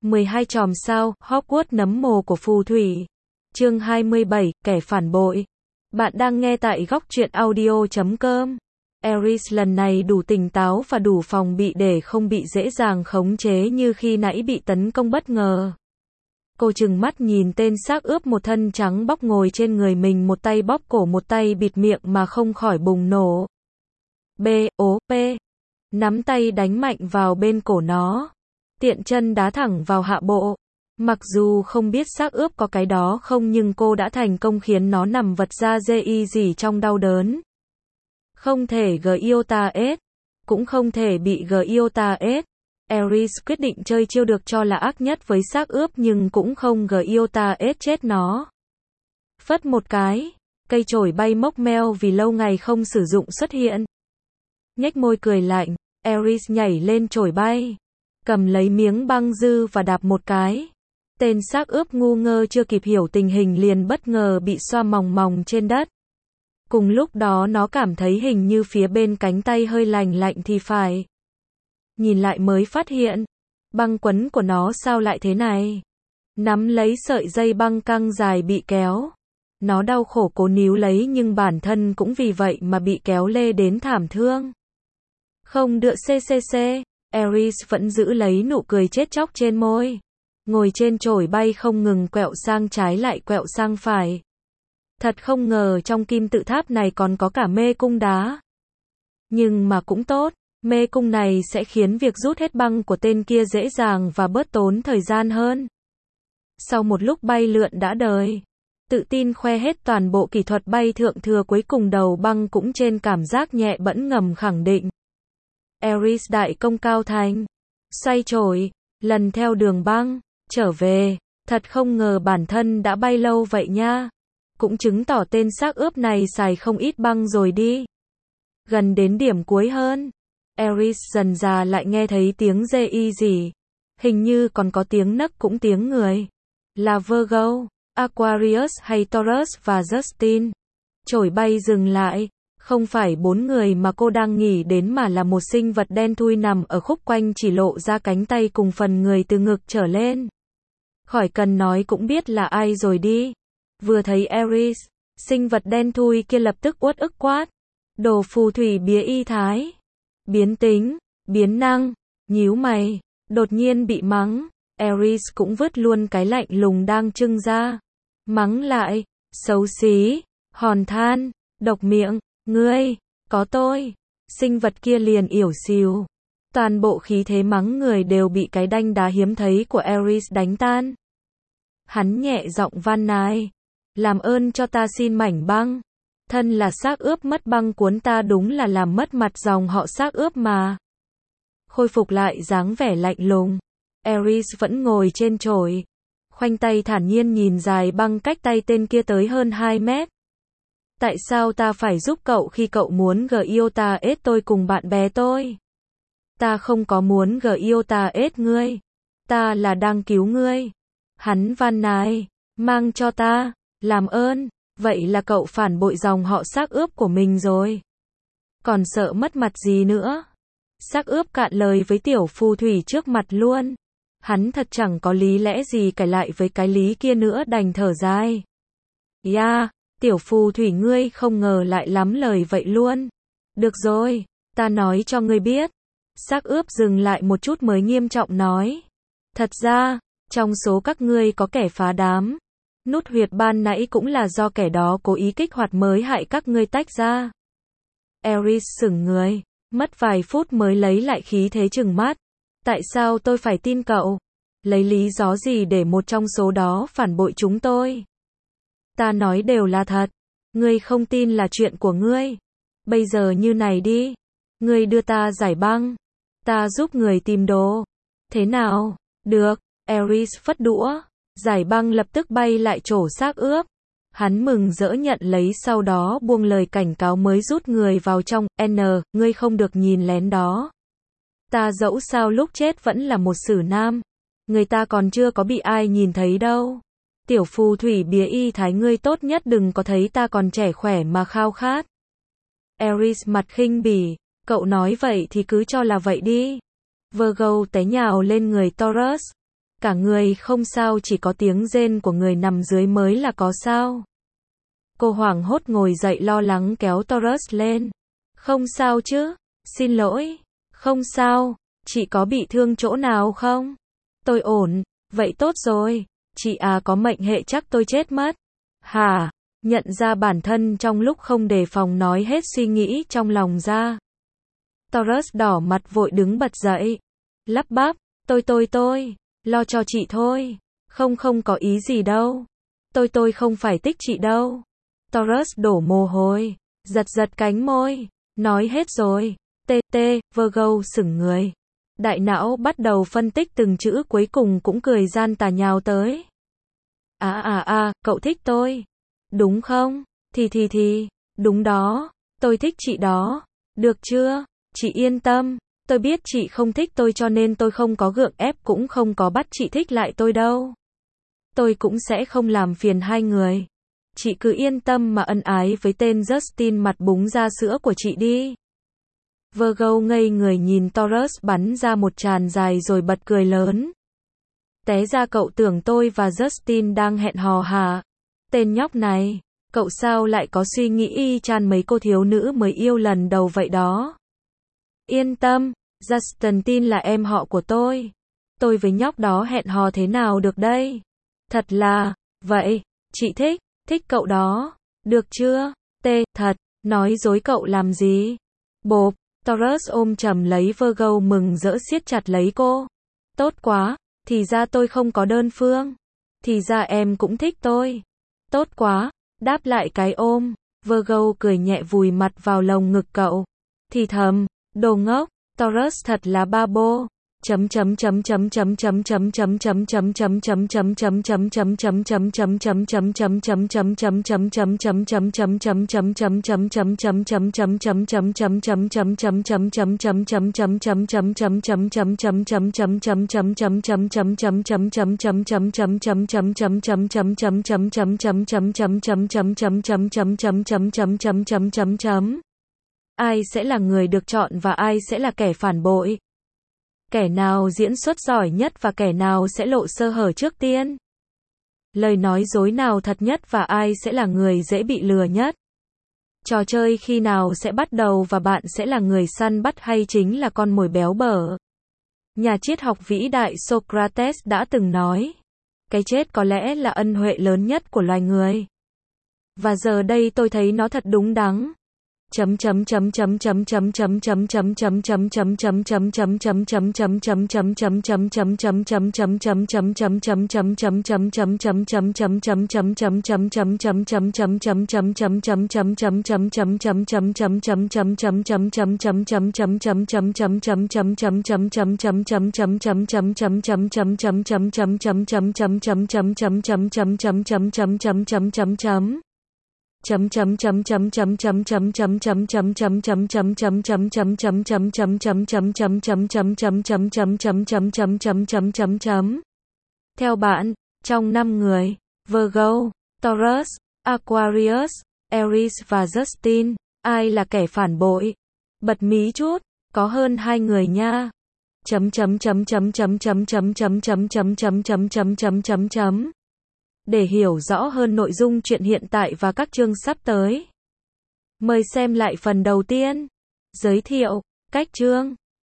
12 chòm sao, Hogwarts nấm mồ của phù thủy. Chương 27, kẻ phản bội. Bạn đang nghe tại góc truyện audio.com. Ares lần này đủ tỉnh táo và đủ phòng bị để không bị dễ dàng khống chế như khi nãy bị tấn công bất ngờ. Cô trừng mắt nhìn tên xác ướp một thân trắng bóc ngồi trên người mình, một tay bóp cổ một tay bịt miệng mà không khỏi bùng nổ. B.O.P. Nắm tay đánh mạnh vào bên cổ nó. Tiện chân đá thẳng vào hạ bộ. Mặc dù không biết xác ướp có cái đó không, nhưng cô đã thành công khiến nó nằm vật ra dê gì trong đau đớn. Không thể Giota S. Cũng không thể bị Giota S. Ares quyết định chơi chiêu được cho là ác nhất với xác ướp nhưng cũng không Giota S chết nó. Phất một cái, cây chổi bay mốc meo vì lâu ngày không sử dụng xuất hiện. Nhếch môi cười lạnh, Ares nhảy lên chổi bay, cầm lấy miếng băng dư và đạp một cái. Tên xác ướp ngu ngơ chưa kịp hiểu tình hình liền bất ngờ bị xoa mòng mòng trên đất. Cùng lúc đó nó cảm thấy hình như phía bên cánh tay hơi lạnh lạnh thì phải. Nhìn lại mới phát hiện, băng quấn của nó sao lại thế này? Nắm lấy sợi dây băng căng dài bị kéo. Nó đau khổ cố níu lấy nhưng bản thân cũng vì vậy mà bị kéo lê đến thảm thương. Không được ccc, Ares vẫn giữ lấy nụ cười chết chóc trên môi. Ngồi trên chổi bay không ngừng quẹo sang trái lại quẹo sang phải. Thật không ngờ trong kim tự tháp này còn có cả mê cung đá. Nhưng mà cũng tốt, mê cung này sẽ khiến việc rút hết băng của tên kia dễ dàng và bớt tốn thời gian hơn. Sau một lúc bay lượn đã đời, tự tin khoe hết toàn bộ kỹ thuật bay thượng thừa, cuối cùng đầu băng cũng trên cảm giác nhẹ bẫng ngầm khẳng định. Ares đại công cao thành, xoay chổi, lần theo đường băng, trở về, thật không ngờ bản thân đã bay lâu vậy nha. Cũng chứng tỏ tên xác ướp này xài không ít băng rồi đi. Gần đến điểm cuối hơn, Ares dần dà lại nghe thấy tiếng dê gì. Hình như còn có tiếng nấc cũng tiếng người. Là Virgo, Aquarius hay Taurus và Justin. Chổi bay dừng lại. Không phải 4 người mà cô đang nghĩ đến mà là một sinh vật đen thui nằm ở khúc quanh, chỉ lộ ra cánh tay cùng phần người từ ngực trở lên. Khỏi cần nói cũng biết là ai rồi đi. Vừa thấy Ares, sinh vật đen thui kia lập tức uất ức quát. Đồ phù thủy bía y thái. Biến tính, biến năng, nhíu mày, đột nhiên bị mắng. Ares cũng vứt luôn cái lạnh lùng đang trưng ra. Mắng lại, xấu xí, hòn than, độc miệng, ngươi, có tôi. Sinh vật kia liền ỉu xìu. Toàn bộ khí thế mắng người đều bị cái đanh đá hiếm thấy của Ares đánh tan. Hắn nhẹ giọng van nài. Làm ơn cho ta xin mảnh băng. Thân là xác ướp mất băng cuốn ta đúng là làm mất mặt dòng họ xác ướp mà. Khôi phục lại dáng vẻ lạnh lùng, Ares vẫn ngồi trên chổi, khoanh tay thản nhiên nhìn dài băng cách tay tên kia tới hơn 2 mét. Tại sao ta phải giúp cậu khi cậu muốn Giota S tôi cùng bạn bè tôi? Ta không có muốn Giota S ngươi. Ta là đang cứu ngươi. Hắn van nài, mang cho ta, làm ơn. Vậy là cậu phản bội dòng họ xác ướp của mình rồi. Còn sợ mất mặt gì nữa? Xác ướp cạn lời với tiểu phù thủy trước mặt luôn. Hắn thật chẳng có lý lẽ gì cãi lại với cái lý kia nữa, đành thở dài. Yeah, tiểu phù thủy ngươi không ngờ lại lắm lời vậy luôn. Được rồi, ta nói cho ngươi biết. Xác ướp dừng lại một chút mới nghiêm trọng nói. Thật ra, trong số các ngươi có kẻ phá đám. Nút huyệt ban nãy cũng là do kẻ đó cố ý kích hoạt mới hại các ngươi tách ra. Ares sững người, mất vài phút mới lấy lại khí thế trừng mắt. Tại sao tôi phải tin cậu? Lấy lý do gì để một trong số đó phản bội chúng tôi? Ta nói đều là thật. Ngươi không tin là chuyện của ngươi. Bây giờ như này đi. Ngươi đưa ta giải băng. Ta giúp người tìm đồ. Thế nào? Được. Ares phất đũa. Giải băng lập tức bay lại chỗ xác ướp. Hắn mừng rỡ nhận lấy, sau đó buông lời cảnh cáo mới rút người vào trong. Ngươi không được nhìn lén đó. Ta dẫu sao lúc chết vẫn là một sử nam. Người ta còn chưa có bị ai nhìn thấy đâu. Tiểu phù thủy bía y thái, ngươi tốt nhất đừng có thấy ta còn trẻ khỏe mà khao khát. Ares mặt khinh bỉ. Cậu nói vậy thì cứ cho là vậy đi. Virgo té nhào lên người Taurus. Cả người không sao, chỉ có tiếng rên của người nằm dưới mới là có sao. Cô hoảng hốt ngồi dậy lo lắng kéo Taurus lên. Không sao chứ? Xin lỗi. Không sao. Chị có bị thương chỗ nào không? Tôi ổn. Vậy tốt rồi. Chị à, có mệnh hệ chắc tôi chết mất. Hả? Nhận ra bản thân trong lúc không đề phòng nói hết suy nghĩ trong lòng ra. Taurus đỏ mặt vội đứng bật dậy. Lắp bắp. Tôi. Lo cho chị thôi. Không có ý gì đâu. Tôi không phải thích chị đâu. Taurus đổ mồ hôi. Giật cánh môi. Nói hết rồi. Virgo sững người. Đại não bắt đầu phân tích từng chữ cuối cùng cũng cười gian tà nhào tới. Cậu thích tôi. Đúng không? Thì. Đúng đó. Tôi thích chị đó. Được chưa? Chị yên tâm. Tôi biết chị không thích tôi cho nên tôi không có gượng ép cũng không có bắt chị thích lại tôi đâu. Tôi cũng sẽ không làm phiền hai người. Chị cứ yên tâm mà ân ái với tên Justin mặt búng ra sữa của chị đi. Virgo ngây người nhìn Taurus bắn ra một tràng dài rồi bật cười lớn. Té ra cậu tưởng tôi và Justin đang hẹn hò hả? Tên nhóc này, cậu sao lại có suy nghĩ y chang mấy cô thiếu nữ mới yêu lần đầu vậy đó. Yên tâm, Justin tin là em họ của tôi. Tôi với nhóc đó hẹn hò thế nào được đây? Thật là, vậy, chị thích cậu đó. Được chưa? Thật, nói dối cậu làm gì? Bộp, Taurus ôm chầm lấy Virgo mừng rỡ siết chặt lấy cô. Tốt quá, thì ra tôi không có đơn phương. Thì ra em cũng thích tôi. Tốt quá, đáp lại cái ôm. Virgo cười nhẹ vùi mặt vào lồng ngực cậu. Thì thầm, đồ ngốc, Taurus thật là ba bô. Ai sẽ là người được chọn và ai sẽ là kẻ phản bội? Kẻ nào diễn xuất giỏi nhất và kẻ nào sẽ lộ sơ hở trước tiên? Lời nói dối nào thật nhất và ai sẽ là người dễ bị lừa nhất? Trò chơi khi nào sẽ bắt đầu và bạn sẽ là người săn bắt hay chính là con mồi béo bở? Nhà triết học vĩ đại Socrates đã từng nói, cái chết có lẽ là ân huệ lớn nhất của loài người. Và giờ đây tôi thấy nó thật đúng đắn. Theo bạn, trong 5 người, Virgo, Taurus, Aquarius, Aries và Justin, ai là kẻ phản bội? Bật mí chút, có hơn 2 người nha. Để hiểu rõ hơn nội dung chuyện hiện tại và các chương sắp tới, mời xem lại phần đầu tiên. Giới thiệu, cách chương